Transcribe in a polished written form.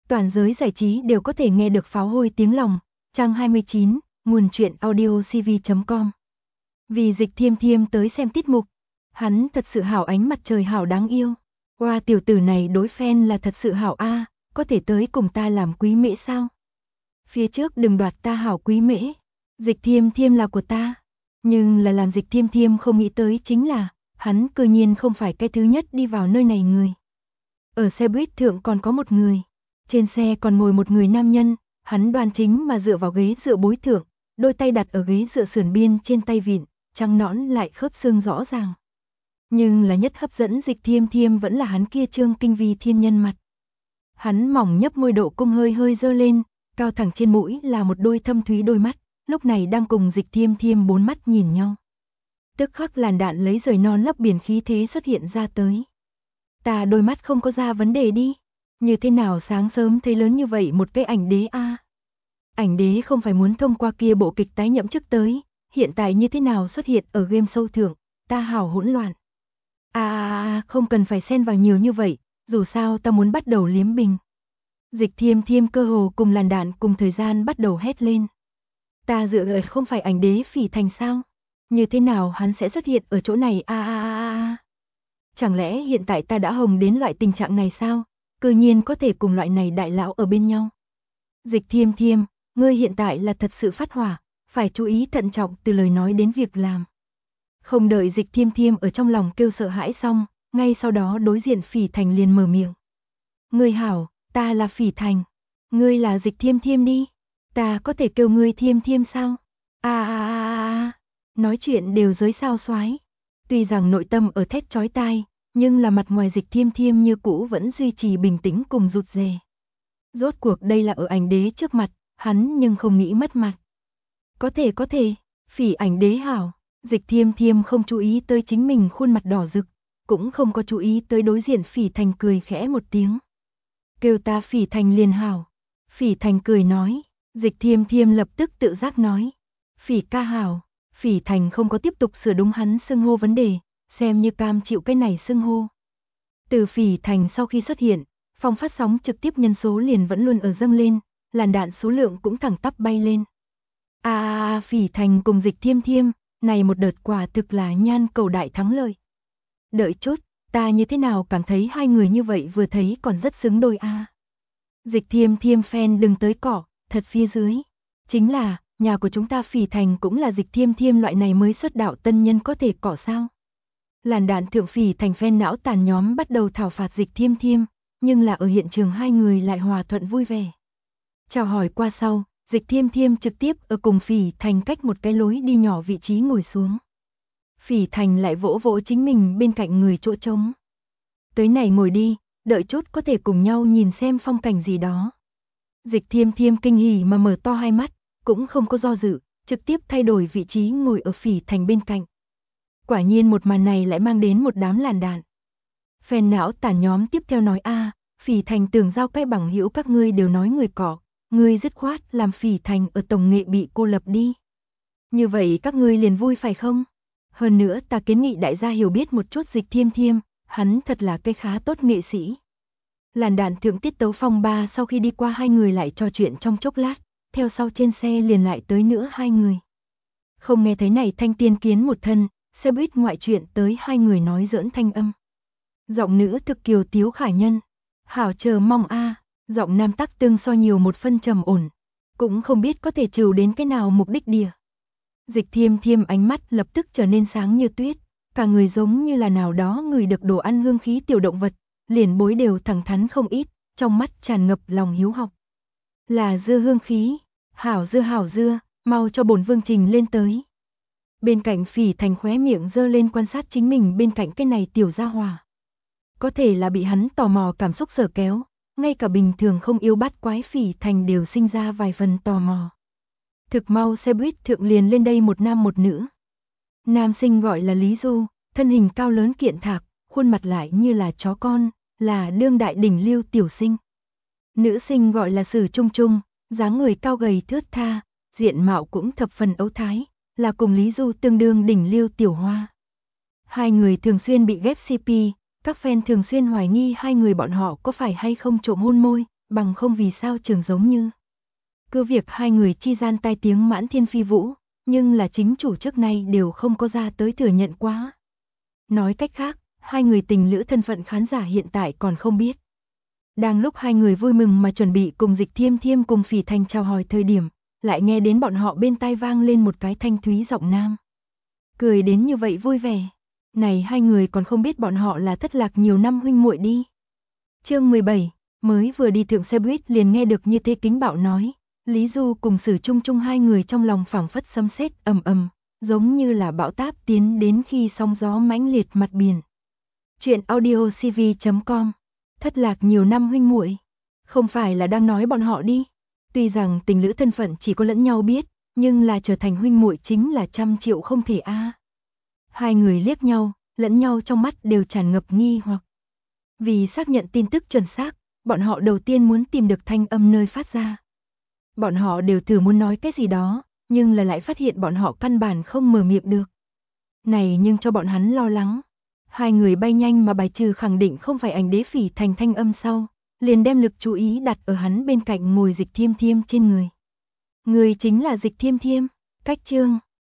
Toàn giới giải trí đều có thể nghe được pháo hôi tiếng lòng. Trang 29, nguồn truyện audio cv.com. Vì Dịch Thiêm Thiêm tới xem tiết mục, hắn thật sự hảo, ánh mặt trời hảo đáng yêu. Wow, tiểu tử này đối fan là thật sự hảo a, có thể tới cùng ta làm quý mễ sao? Phía trước đừng đoạt ta hảo quý mễ, Dịch Thiêm Thiêm là của ta. Nhưng là làm Dịch Thiêm Thiêm không nghĩ tới chính là, hắn cư nhiên không phải cái thứ nhất đi vào nơi này người. Ở xe buýt thượng còn có một người, trên xe còn ngồi một người nam nhân, hắn đoan chính mà dựa vào ghế dựa bối thượng, đôi tay đặt ở ghế dựa sườn biên trên tay vịn, trắng nõn lại khớp xương rõ ràng. Nhưng là nhất hấp dẫn Dịch Thiêm Thiêm vẫn là hắn kia trương kinh vi thiên nhân mặt. Hắn mỏng nhấp môi, độ cung hơi hơi dơ lên, cao thẳng trên mũi là một đôi thâm thúy đôi mắt, lúc này đang cùng Dịch Thiêm Thiêm bốn mắt nhìn nhau. Tức khắc làn đạn lấy rời non lấp biển khí thế xuất hiện ra tới. Ta đôi mắt không có ra vấn đề đi, như thế nào sáng sớm thấy lớn như vậy một cái ảnh đế a? Ảnh đế không phải muốn thông qua kia bộ kịch tái nhậm chức tới, hiện tại như thế nào xuất hiện ở game show thượng, ta hảo hỗn loạn. Không cần phải xen vào nhiều như vậy, dù sao ta muốn bắt đầu liếm bình. Dịch Thiêm Thiêm cơ hồ cùng làn đạn cùng thời gian bắt đầu hét lên. Ta dựa lời không phải ảnh đế Phỉ Thành sao? Như thế nào hắn sẽ xuất hiện ở chỗ này Chẳng lẽ hiện tại ta đã hồng đến loại tình trạng này sao? Cư nhiên có thể cùng loại này đại lão ở bên nhau. Dịch Thiêm Thiêm, ngươi hiện tại là thật sự phát hỏa, phải chú ý thận trọng từ lời nói đến việc làm. Không đợi Dịch Thiêm Thiêm ở trong lòng kêu sợ hãi xong, ngay sau đó đối diện Phỉ Thành liền mở miệng. Ngươi hảo, ta là Phỉ Thành. Ngươi là Dịch Thiêm Thiêm đi. Ta có thể kêu ngươi Thiêm Thiêm sao? Nói chuyện đều giới sao soái. Tuy rằng nội tâm ở thét chói tai, nhưng là mặt ngoài Dịch Thiêm Thiêm như cũ vẫn duy trì bình tĩnh cùng rụt rè. Rốt cuộc đây là ở ảnh đế trước mặt, hắn nhưng không nghĩ mất mặt. Có thể, Phỉ ảnh đế hảo. Dịch Thiêm Thiêm không chú ý tới chính mình khuôn mặt đỏ rực, cũng không có chú ý tới đối diện Phỉ Thành cười khẽ một tiếng. Kêu ta Phỉ Thành liền hảo. Phỉ Thành cười nói, Dịch Thiêm Thiêm lập tức tự giác nói. Phỉ ca hảo. Phỉ Thành không có tiếp tục sửa đúng hắn xưng hô vấn đề, xem như cam chịu cái này xưng hô. Từ Phỉ Thành sau khi xuất hiện, phòng phát sóng trực tiếp nhân số liền vẫn luôn ở dâng lên, làn đạn số lượng cũng thẳng tắp bay lên. Phỉ Thành cùng Dịch Thiêm Thiêm, này một đợt quả thực là nhan cầu đại thắng lợi. Đợi chút, ta như thế nào cảm thấy hai người như vậy vừa thấy còn rất xứng đôi Dịch Thiêm Thiêm fan đừng tới cỏ, thật phía dưới. Chính là, nhà của chúng ta Phỉ Thành cũng là Dịch Thiêm Thiêm loại này mới xuất đạo tân nhân có thể cỏ sao? Làn đạn thượng Phỉ Thành fan não tàn nhóm bắt đầu thảo phạt Dịch Thiêm Thiêm, nhưng là ở hiện trường hai người lại hòa thuận vui vẻ. Chào hỏi qua sau, Dịch Thiêm Thiêm trực tiếp ở cùng Phỉ Thành cách một cái lối đi nhỏ vị trí ngồi xuống. Phỉ Thành lại vỗ vỗ chính mình bên cạnh người chỗ trống. Tới này ngồi đi, đợi chút có thể cùng nhau nhìn xem phong cảnh gì đó. Dịch Thiêm Thiêm kinh hỉ mà mở to hai mắt, cũng không có do dự, trực tiếp thay đổi vị trí ngồi ở Phỉ Thành bên cạnh. Quả nhiên một màn này lại mang đến một đám làn đạn. Fan não tàn nhóm tiếp theo nói Phỉ Thành tưởng giao cái bằng hữu các ngươi đều nói người cỏ, ngươi dứt khoát làm Phỉ Thành ở tổng nghệ bị cô lập đi. Như vậy các ngươi liền vui phải không? Hơn nữa ta kiến nghị đại gia hiểu biết một chút Dịch Thiêm Thiêm, hắn thật là cái khá tốt nghệ sĩ. Làn đạn thượng tiết tấu phong ba sau khi đi qua hai người lại trò chuyện trong chốc lát, theo sau trên xe liền lại tới nữa hai người. Không nghe thấy này thanh tiên kiến một thân, xe buýt ngoại chuyện tới hai người nói giỡn thanh âm. Giọng nữ thực kiều tiếu khả nhân, hảo chờ mong giọng nam tắc tương so nhiều một phân trầm ổn, cũng không biết có thể trừ đến cái nào mục đích địa. Dịch Thiêm Thiêm ánh mắt lập tức trở nên sáng như tuyết, cả người giống như là nào đó người được đồ ăn hương khí tiểu động vật, liền bối đều thẳng thắn không ít, trong mắt tràn ngập lòng hiếu học. Là dưa hương khí, hảo dưa, mau cho bổn vương trình lên tới. Bên cạnh Phỉ Thành khóe miệng dơ lên quan sát chính mình bên cạnh cái này tiểu gia hỏa. Có thể là bị hắn tò mò cảm xúc sở kéo, ngay cả bình thường không yêu bắt quái Phỉ Thành đều sinh ra vài phần tò mò. Thực mau xe buýt thượng liền lên đây một nam một nữ. Nam sinh gọi là Lý Du, thân hình cao lớn kiện thạc, khuôn mặt lại như là chó con, là đương đại đỉnh lưu tiểu sinh. Nữ sinh gọi là Sử Trung Trung, dáng người cao gầy thướt tha, diện mạo cũng thập phần ấu thái, là cùng Lý Du tương đương đỉnh lưu tiểu hoa. Hai người thường xuyên bị ghép CP, các fan thường xuyên hoài nghi hai người bọn họ có phải hay không trộm hôn môi, bằng không vì sao trường giống như. Cứ việc hai người chi gian tai tiếng mãn thiên phi vũ, nhưng là chính chủ trước nay đều không có ra tới thừa nhận quá. Nói cách khác, hai người tình lữ thân phận khán giả hiện tại còn không biết. Đang lúc hai người vui mừng mà chuẩn bị cùng Dịch Thiêm Thiêm cùng Phỉ Thành chào hỏi thời điểm, lại nghe đến bọn họ bên tai vang lên một cái thanh thúy giọng nam. Cười đến như vậy vui vẻ. Này hai người còn không biết bọn họ là thất lạc nhiều năm huynh muội đi. Chương 17, mới vừa đi thượng xe buýt liền nghe được như thế kính bạo nói. Lý Du cùng Sử Trung Trung hai người trong lòng phảng phất sấm sét ầm ầm, giống như là bão táp tiến đến khi sóng gió mãnh liệt mặt biển. Chuyện audiocv.com. Thất lạc nhiều năm huynh muội, không phải là đang nói bọn họ đi. Tuy rằng tình lữ thân phận chỉ có lẫn nhau biết, nhưng là trở thành huynh muội chính là 100 triệu không thể a. Hai người liếc nhau, lẫn nhau trong mắt đều tràn ngập nghi hoặc. Vì xác nhận tin tức chuẩn xác, bọn họ đầu tiên muốn tìm được thanh âm nơi phát ra. Bọn họ đều thử muốn nói cái gì đó, nhưng là lại phát hiện bọn họ căn bản không mở miệng được. Này nhưng cho bọn hắn lo lắng. Hai người bay nhanh mà bài trừ khẳng định không phải Ảnh Đế Phỉ Thành thanh âm sau, liền đem lực chú ý đặt ở hắn bên cạnh ngồi Dịch Thiêm Thiêm trên người. Người chính là Dịch Thiêm Thiêm, cách chương